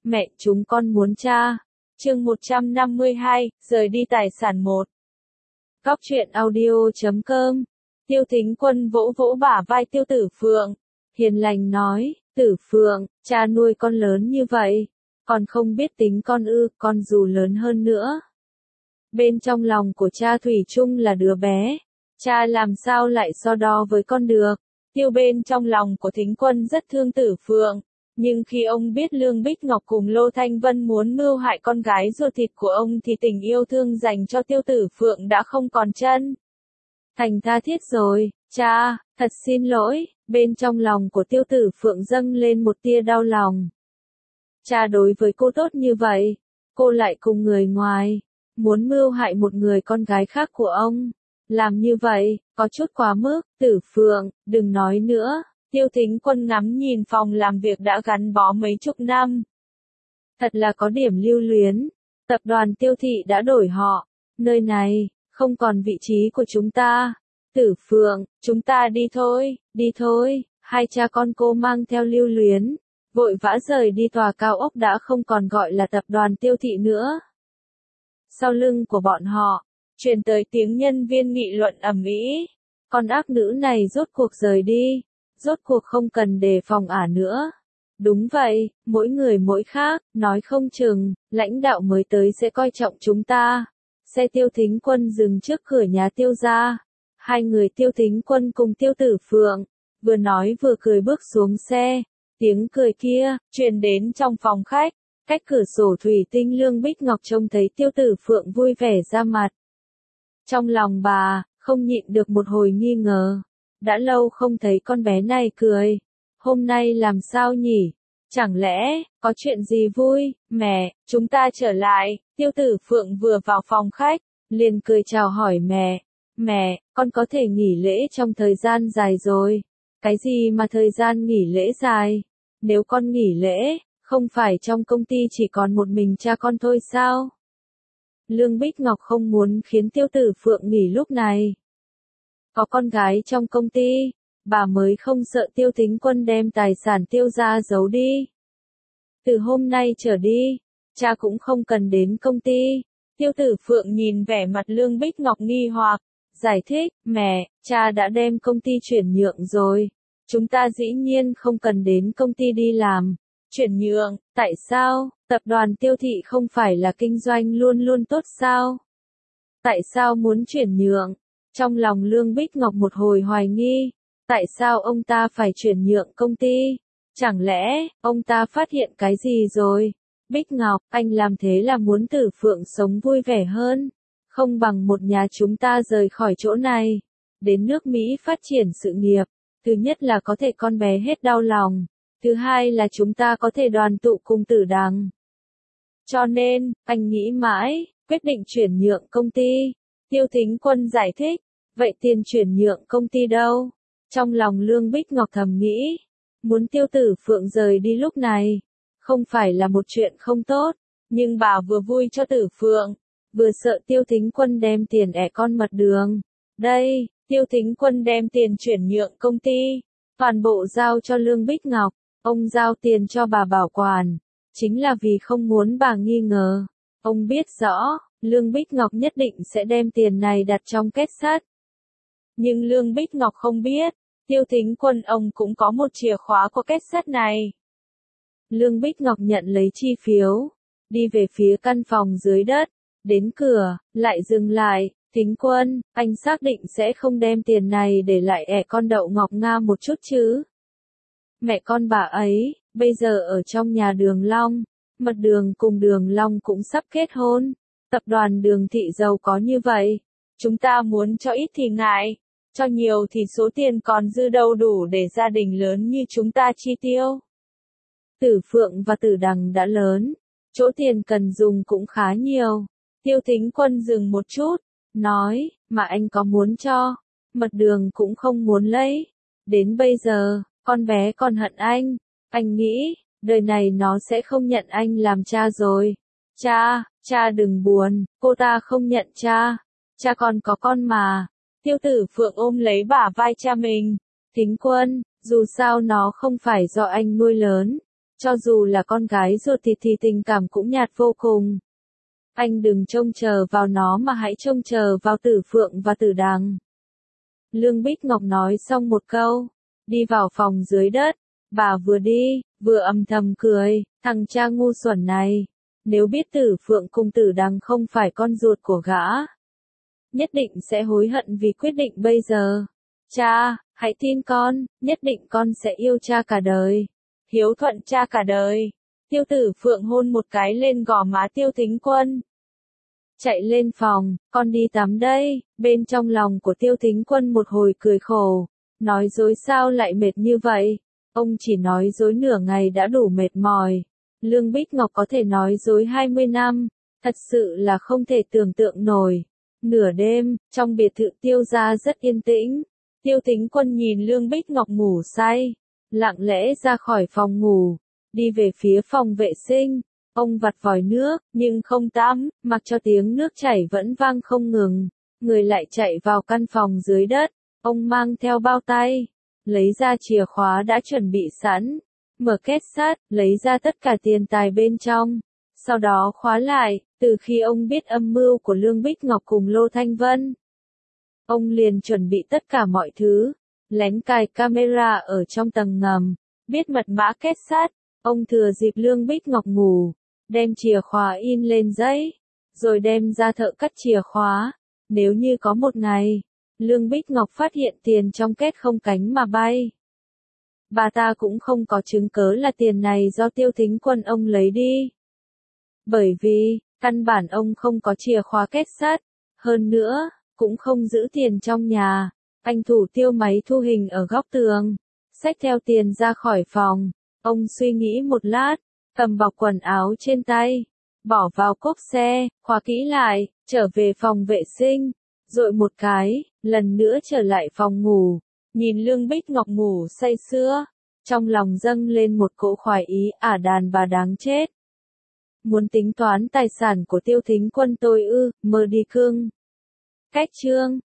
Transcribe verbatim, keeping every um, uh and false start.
Mẹ, chúng con muốn cha. Chương một trăm năm mươi hai, rời đi tài sản một. Góc truyện audio chấm com. Tiêu Thính Quân vỗ vỗ bả vai Tiêu Tử Phượng, hiền lành nói, Tử Phượng, cha nuôi con lớn như vậy, còn không biết tính con ư, con dù lớn hơn nữa. Bên trong lòng của cha thủy chung là đứa bé, cha làm sao lại so đo với con được. Tiêu bên trong lòng của Thính Quân rất thương Tử Phượng, nhưng khi ông biết Lương Bích Ngọc cùng Lô Thanh Vân muốn mưu hại con gái ruột thịt của ông thì tình yêu thương dành cho Tiêu Tử Phượng đã không còn chân thành tha thiết rồi. Cha, thật xin lỗi. Bên trong lòng của Tiêu Tử Phượng dâng lên một tia đau lòng. Cha đối với cô tốt như vậy, cô lại cùng người ngoài muốn mưu hại một người con gái khác của ông. Làm như vậy, có chút quá mức. Tử Phượng, đừng nói nữa. Tiêu Thính Quân ngắm nhìn phòng làm việc đã gắn bó mấy chục năm. Thật là có điểm lưu luyến. Tập đoàn Tiêu Thị đã đổi họ. Nơi này, không còn vị trí của chúng ta. Tử Phượng, chúng ta đi thôi, đi thôi. Hai cha con cô mang theo lưu luyến, vội vã rời đi tòa cao ốc đã không còn gọi là tập đoàn Tiêu Thị nữa. Sau lưng của bọn họ, truyền tới tiếng nhân viên nghị luận ầm ĩ. Con ác nữ này rốt cuộc rời đi, rốt cuộc không cần đề phòng ả nữa. Đúng vậy, mỗi người mỗi khác, nói không chừng, lãnh đạo mới tới sẽ coi trọng chúng ta. Xe Tiêu Thính Quân dừng trước cửa nhà Tiêu gia. Hai người Tiêu Thính Quân cùng Tiêu Tử Phượng, vừa nói vừa cười bước xuống xe. Tiếng cười kia, truyền đến trong phòng khách, cách cửa sổ thủy tinh Lương Bích Ngọc trông thấy Tiêu Tử Phượng vui vẻ ra mặt. Trong lòng bà, không nhịn được một hồi nghi ngờ. Đã lâu không thấy con bé này cười. Hôm nay làm sao nhỉ? Chẳng lẽ, có chuyện gì vui? Mẹ, chúng ta trở lại. Tiêu Tử Phượng vừa vào phòng khách, liền cười chào hỏi mẹ. Mẹ, con có thể nghỉ lễ trong thời gian dài rồi. Cái gì mà thời gian nghỉ lễ dài? Nếu con nghỉ lễ, không phải trong công ty chỉ còn một mình cha con thôi sao? Lương Bích Ngọc không muốn khiến Tiêu Tử Phượng nghỉ lúc này. Có con gái trong công ty, bà mới không sợ Tiêu Thính Quân đem tài sản Tiêu gia giấu đi. Từ hôm nay trở đi, cha cũng không cần đến công ty. Tiêu Tử Phượng nhìn vẻ mặt Lương Bích Ngọc nghi hoặc, giải thích, mẹ, cha đã đem công ty chuyển nhượng rồi. Chúng ta dĩ nhiên không cần đến công ty đi làm. Chuyển nhượng, tại sao? Tập đoàn Tiêu Thị không phải là kinh doanh luôn luôn tốt sao? Tại sao muốn chuyển nhượng? Trong lòng Lương Bích Ngọc một hồi hoài nghi. Tại sao ông ta phải chuyển nhượng công ty? Chẳng lẽ, ông ta phát hiện cái gì rồi? Bích Ngọc, anh làm thế là muốn Tử Phượng sống vui vẻ hơn. Không bằng một nhà chúng ta rời khỏi chỗ này. Đến nước Mỹ phát triển sự nghiệp. Thứ nhất là có thể con bé hết đau lòng. Thứ hai là chúng ta có thể đoàn tụ cùng Tử Đằng. Cho nên, anh nghĩ mãi, quyết định chuyển nhượng công ty. Tiêu Thính Quân giải thích. Vậy tiền chuyển nhượng công ty đâu? Trong lòng Lương Bích Ngọc thầm nghĩ. Muốn Tiêu Tử Phượng rời đi lúc này. Không phải là một chuyện không tốt. Nhưng bà vừa vui cho Tử Phượng. Vừa sợ Tiêu Thính Quân đem tiền ẻ con mật đường. Đây, Tiêu Thính Quân đem tiền chuyển nhượng công ty. Toàn bộ giao cho Lương Bích Ngọc. Ông giao tiền cho bà bảo quản. Chính là vì không muốn bà nghi ngờ. Ông biết rõ, Lương Bích Ngọc nhất định sẽ đem tiền này đặt trong kết sắt. Nhưng Lương Bích Ngọc không biết, Tiêu Thính Quân ông cũng có một chìa khóa của kết sắt này. Lương Bích Ngọc nhận lấy chi phiếu, đi về phía căn phòng dưới đất, đến cửa, lại dừng lại. Thính Quân, anh xác định sẽ không đem tiền này để lại ẻ con Đậu Ngọc Nga một chút chứ? Mẹ con bà ấy, bây giờ ở trong nhà Đường Long, Mật Đường cùng Đường Long cũng sắp kết hôn. Tập đoàn Đường Thị giàu có như vậy, chúng ta muốn cho ít thì ngại, cho nhiều thì số tiền còn dư đâu đủ để gia đình lớn như chúng ta chi tiêu. Tử Phượng và Tử Đằng đã lớn, chỗ tiền cần dùng cũng khá nhiều. Tiêu Thính Quân dừng một chút, nói, mà anh có muốn cho, Mật Đường cũng không muốn lấy. Đến bây giờ, con bé còn hận anh, anh nghĩ, đời này nó sẽ không nhận anh làm cha rồi. Cha, cha đừng buồn, cô ta không nhận cha, cha còn có con mà. Tiêu Tử Phượng ôm lấy bả vai cha mình. Thính Quân, dù sao nó không phải do anh nuôi lớn, Cho dù là con gái ruột thì thì tình cảm cũng nhạt vô cùng. Anh đừng trông chờ vào nó mà hãy trông chờ vào Tử Phượng và Tử Đằng. Lương Bích Ngọc nói xong một câu, đi vào phòng dưới đất, bà vừa đi, vừa âm thầm cười, thằng cha ngu xuẩn này, nếu biết Tử Phượng cùng Tử Đằng không phải con ruột của gã, nhất định sẽ hối hận vì quyết định bây giờ. Cha, hãy tin con, nhất định con sẽ yêu cha cả đời, hiếu thuận cha cả đời. Tiêu Tử Phượng hôn một cái lên gò má Tiêu Thính Quân. Chạy lên phòng, con đi tắm đây. Bên trong lòng của Tiêu Thính Quân một hồi cười khổ. Nói dối sao lại mệt như vậy? Ông chỉ nói dối nửa ngày đã đủ mệt mỏi. Lương Bích Ngọc có thể nói dối hai mươi năm. Thật sự là không thể tưởng tượng nổi. Nửa đêm, trong biệt thự Tiêu gia rất yên tĩnh. Tiêu Thính Quân nhìn Lương Bích Ngọc ngủ say, lặng lẽ ra khỏi phòng ngủ, đi về phía phòng vệ sinh. Ông vặt vòi nước, nhưng không tắm, mặc cho tiếng nước chảy vẫn vang không ngừng. Người lại chạy vào căn phòng dưới đất. Ông mang theo bao tay, lấy ra chìa khóa đã chuẩn bị sẵn, mở két sắt, lấy ra tất cả tiền tài bên trong. Sau đó khóa lại, từ khi ông biết âm mưu của Lương Bích Ngọc cùng Lô Thanh Vân, ông liền chuẩn bị tất cả mọi thứ, lén cài camera ở trong tầng ngầm, biết mật mã két sắt. Ông thừa dịp Lương Bích Ngọc ngủ, đem chìa khóa in lên giấy, rồi đem ra thợ cắt chìa khóa. Nếu như có một ngày, Lương Bích Ngọc phát hiện tiền trong két không cánh mà bay, bà ta cũng không có chứng cớ là tiền này do Tiêu Thính Quân ông lấy đi. Bởi vì, căn bản ông không có chìa khóa két sắt, hơn nữa, cũng không giữ tiền trong nhà. Anh thủ Tiêu máy thu hình ở góc tường, xách theo tiền ra khỏi phòng. Ông suy nghĩ một lát, cầm bọc quần áo trên tay, bỏ vào cốp xe, khóa kỹ lại, trở về phòng vệ sinh, dội một cái, lần nữa trở lại phòng ngủ, nhìn Lương Bích Ngọc ngủ say sưa, trong lòng dâng lên một cỗ khoái ý, ả đàn bà đáng chết. Muốn tính toán tài sản của Tiêu Thính Quân tôi ư, mơ đi cưng. Cách chương